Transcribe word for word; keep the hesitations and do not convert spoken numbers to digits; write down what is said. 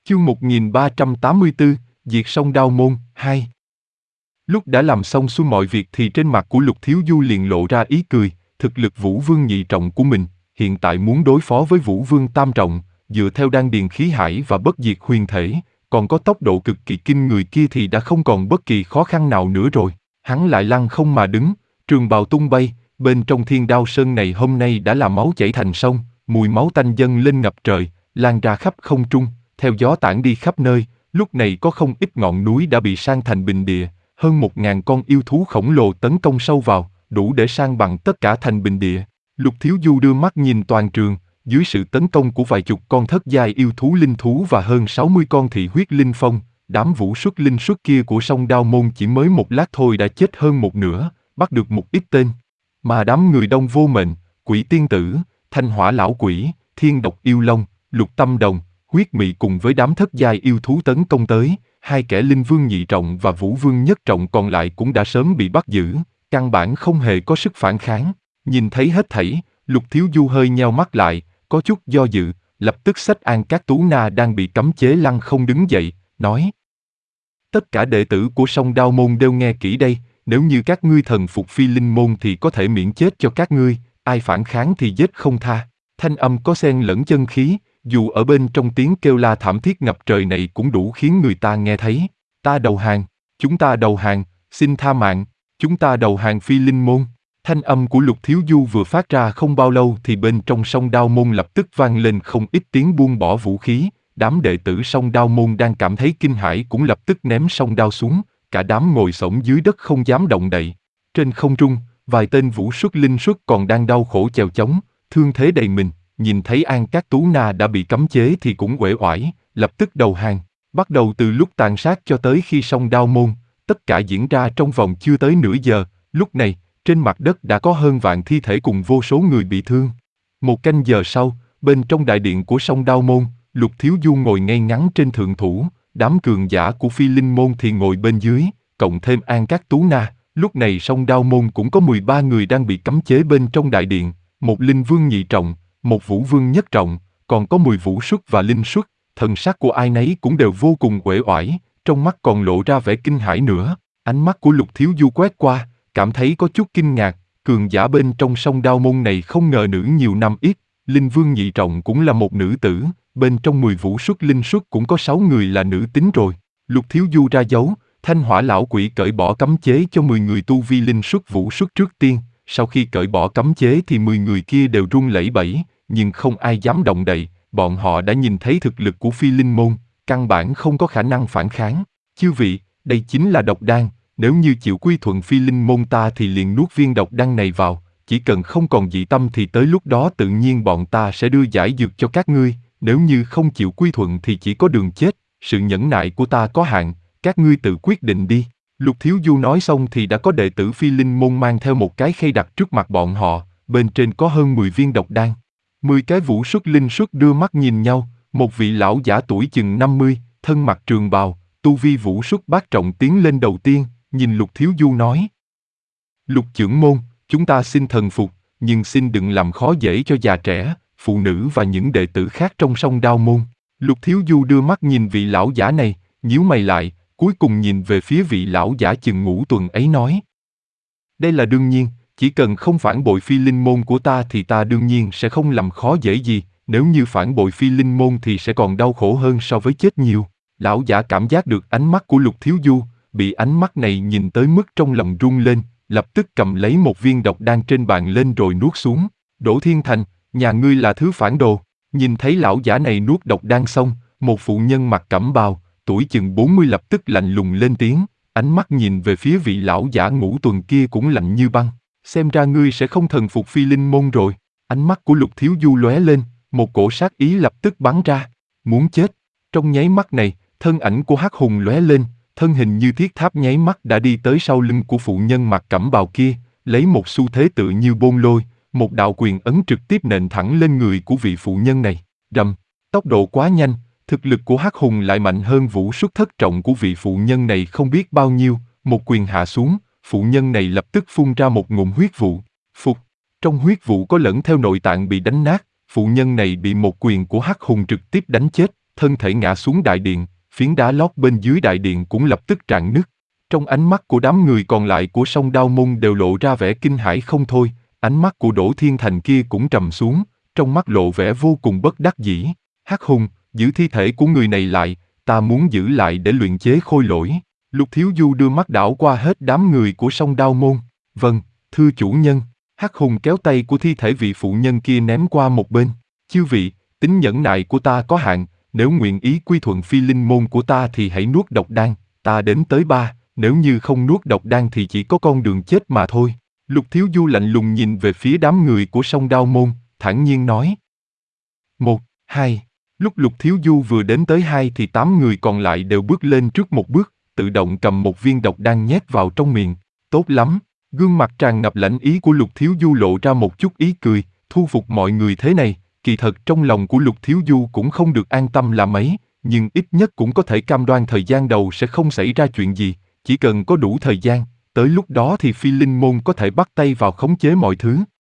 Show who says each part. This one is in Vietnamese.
Speaker 1: Chương một nghìn ba trăm tám mươi tư, Diệt Sông Đao Môn, hai. Lúc đã làm xong xuôi mọi việc thì trên mặt của Lục Thiếu Du liền lộ ra ý cười, thực lực Vũ Vương nhị trọng của mình, hiện tại muốn đối phó với Vũ Vương tam trọng, dựa theo đan điền khí hải và bất diệt huyền thể, còn có tốc độ cực kỳ kinh người kia thì đã không còn bất kỳ khó khăn nào nữa rồi. Hắn lại lăng không mà đứng, trường bào tung bay, bên trong Thiên Đao Sơn này hôm nay đã là máu chảy thành sông, mùi máu tanh dâng lên ngập trời, lan ra khắp không trung, theo gió tản đi khắp nơi. Lúc này có không ít ngọn núi đã bị san thành bình địa, hơn một ngàn con yêu thú khổng lồ tấn công sâu vào, đủ để san bằng tất cả thành bình địa. Lục Thiếu Du đưa mắt nhìn toàn trường, dưới sự tấn công của vài chục con thất giai yêu thú linh thú và hơn sáu mươi con thị huyết linh phong, đám vũ xuất linh xuất kia của sông Đao Môn chỉ mới một lát thôi đã chết hơn một nửa, bắt được một ít tên. Mà đám người đông vô mệnh, Quỷ Tiên Tử, Thanh Hỏa Lão Quỷ, Thiên Độc Yêu Long, Lục Tâm Đồng, Huyết Mị cùng với đám thất giai yêu thú tấn công tới, hai kẻ linh vương nhị trọng và vũ vương nhất trọng còn lại cũng đã sớm bị bắt giữ, căn bản không hề có sức phản kháng. Nhìn thấy hết thảy, Lục Thiếu Du hơi nheo mắt lại, có chút do dự, lập tức xách An Cát Tú Na đang bị cấm chế lăng không đứng dậy, nói: tất cả đệ tử của sông Đao Môn đều nghe kỹ đây, nếu như các ngươi thần phục Phi Linh Môn thì có thể miễn chết cho các ngươi, ai phản kháng thì giết không tha. Thanh âm có xen lẫn chân khí, dù ở bên trong tiếng kêu la thảm thiết ngập trời này cũng đủ khiến người ta nghe thấy. Ta đầu hàng, chúng ta đầu hàng, xin tha mạng, chúng ta đầu hàng Phi Linh Môn. Thanh âm của Lục Thiếu Du vừa phát ra không bao lâu thì bên trong sông Đao Môn lập tức vang lên không ít tiếng buông bỏ vũ khí. Đám đệ tử sông Đao Môn đang cảm thấy kinh hãi cũng lập tức ném sông đao xuống, cả đám ngồi xổm dưới đất không dám động đậy. Trên không trung, vài tên vũ xuất linh xuất còn đang đau khổ chèo chống, thương thế đầy mình, nhìn thấy An Cát Tú Na đã bị cấm chế thì cũng uể oải, lập tức đầu hàng. Bắt đầu từ lúc tàn sát cho tới khi sông Đao Môn, tất cả diễn ra trong vòng chưa tới nửa giờ. Lúc này, trên mặt đất đã có hơn vạn thi thể cùng vô số người bị thương. Một canh giờ sau, bên trong đại điện của sông Đao Môn, Lục Thiếu Du ngồi ngay ngắn trên thượng thủ, đám cường giả của Phi Linh Môn thì ngồi bên dưới, cộng thêm An Cát Tú Na. Lúc này sông Đao Môn cũng có mười ba người đang bị cấm chế bên trong đại điện, một linh vương nhị trọng, một vũ vương nhất trọng, còn có mười vũ xuất và linh xuất. Thần sắc của ai nấy cũng đều vô cùng uể oải, trong mắt còn lộ ra vẻ kinh hãi nữa. Ánh mắt của Lục Thiếu Du quét qua, cảm thấy có chút kinh ngạc, cường giả bên trong sông Đao Môn này không ngờ nữ nhiều năm ít, linh vương nhị trọng cũng là một nữ tử, bên trong mười vũ xuất linh xuất cũng có sáu người là nữ tính rồi. Lục Thiếu Du ra dấu, Thanh Hỏa Lão Quỷ cởi bỏ cấm chế cho mười người tu vi linh xuất vũ xuất trước tiên, sau khi cởi bỏ cấm chế thì mười người kia đều run lẩy bẩy, nhưng không ai dám động đậy, bọn họ đã nhìn thấy thực lực của Phi Linh Môn, căn bản không có khả năng phản kháng. Chư vị, đây chính là độc đan, nếu như chịu quy thuận Phi Linh Môn ta thì liền nuốt viên độc đan này vào, chỉ cần không còn dị tâm thì tới lúc đó tự nhiên bọn ta sẽ đưa giải dược cho các ngươi, nếu như không chịu quy thuận thì chỉ có đường chết, sự nhẫn nại của ta có hạn, các ngươi tự quyết định đi. Lục Thiếu Du nói xong thì đã có đệ tử Phi Linh Môn mang theo một cái khay đặt trước mặt bọn họ, bên trên có hơn mười viên độc đan. Mười cái vũ xuất linh xuất đưa mắt nhìn nhau, một vị lão giả tuổi chừng năm mươi, thân mặc trường bào, tu vi vũ xuất bát trọng tiến lên đầu tiên, nhìn Lục Thiếu Du nói: Lục trưởng môn, chúng ta xin thần phục, nhưng xin đừng làm khó dễ cho già trẻ, phụ nữ và những đệ tử khác trong sông Đao Môn. Lục Thiếu Du đưa mắt nhìn vị lão giả này, nhíu mày lại, cuối cùng nhìn về phía vị lão giả chừng ngũ tuần ấy nói: đây là đương nhiên, chỉ cần không phản bội Phi Linh Môn của ta thì ta đương nhiên sẽ không làm khó dễ gì, nếu như phản bội Phi Linh Môn thì sẽ còn đau khổ hơn so với chết nhiều. Lão giả cảm giác được ánh mắt của Lục Thiếu Du, bị ánh mắt này nhìn tới mức trong lòng run lên, lập tức cầm lấy một viên độc đan trên bàn lên rồi nuốt xuống. Đỗ Thiên Thành, nhà ngươi là thứ phản đồ. Nhìn thấy lão giả này nuốt độc đan xong, một phụ nhân mặc cẩm bào, tuổi chừng bốn mươi lập tức lạnh lùng lên tiếng, ánh mắt nhìn về phía vị lão giả ngũ tuần kia cũng lạnh như băng. Xem ra ngươi sẽ không thần phục Phi Linh Môn rồi. Ánh mắt của Lục Thiếu Du lóe lên, một cổ sát ý lập tức bắn ra, muốn chết. Trong nháy mắt này, thân ảnh của Hắc Hùng lóe lên, thân hình như thiết tháp nháy mắt đã đi tới sau lưng của phụ nhân mặc cẩm bào kia, lấy một xu thế tự như bôn lôi, một đạo quyền ấn trực tiếp nện thẳng lên người của vị phụ nhân này. Rầm, tốc độ quá nhanh, thực lực của Hắc Hùng lại mạnh hơn vũ xuất thất trọng của vị phụ nhân này không biết bao nhiêu, một quyền hạ xuống, phụ nhân này lập tức phun ra một ngụm huyết vụ. Phục, trong huyết vụ có lẫn theo nội tạng bị đánh nát, phụ nhân này bị một quyền của Hắc Hùng trực tiếp đánh chết, thân thể ngã xuống đại điện, phiến đá lót bên dưới đại điện cũng lập tức rạn nứt. Trong ánh mắt của đám người còn lại của Song Đao Môn đều lộ ra vẻ kinh hãi không thôi, ánh mắt của Đỗ Thiên Thành kia cũng trầm xuống, trong mắt lộ vẻ vô cùng bất đắc dĩ. Hắc Hùng, giữ thi thể của người này lại, ta muốn giữ lại để luyện chế khôi lỗi. Lục Thiếu Du đưa mắt đảo qua hết đám người của Song Đao Môn. Vâng, thưa chủ nhân. Hắc Hùng kéo tay của thi thể vị phụ nhân kia ném qua một bên. Chư vị, tính nhẫn nại của ta có hạn, nếu nguyện ý quy thuận phi linh môn của ta thì hãy nuốt độc đan, ta đến tới ba, nếu như không nuốt độc đan thì chỉ có con đường chết mà thôi. Lục Thiếu Du lạnh lùng nhìn về phía đám người của Song Đao Môn, thản nhiên nói. Một, hai. Lúc Lục Thiếu Du vừa đến tới hai thì tám người còn lại đều bước lên trước một bước, tự động cầm một viên độc đan nhét vào trong miệng. Tốt lắm, gương mặt tràn ngập lãnh ý của Lục Thiếu Du lộ ra một chút ý cười, thu phục mọi người thế này, kỳ thật trong lòng của Lục Thiếu Du cũng không được an tâm là mấy, nhưng ít nhất cũng có thể cam đoan thời gian đầu sẽ không xảy ra chuyện gì, chỉ cần có đủ thời gian, tới lúc đó thì phi linh môn có thể bắt tay vào khống chế mọi thứ.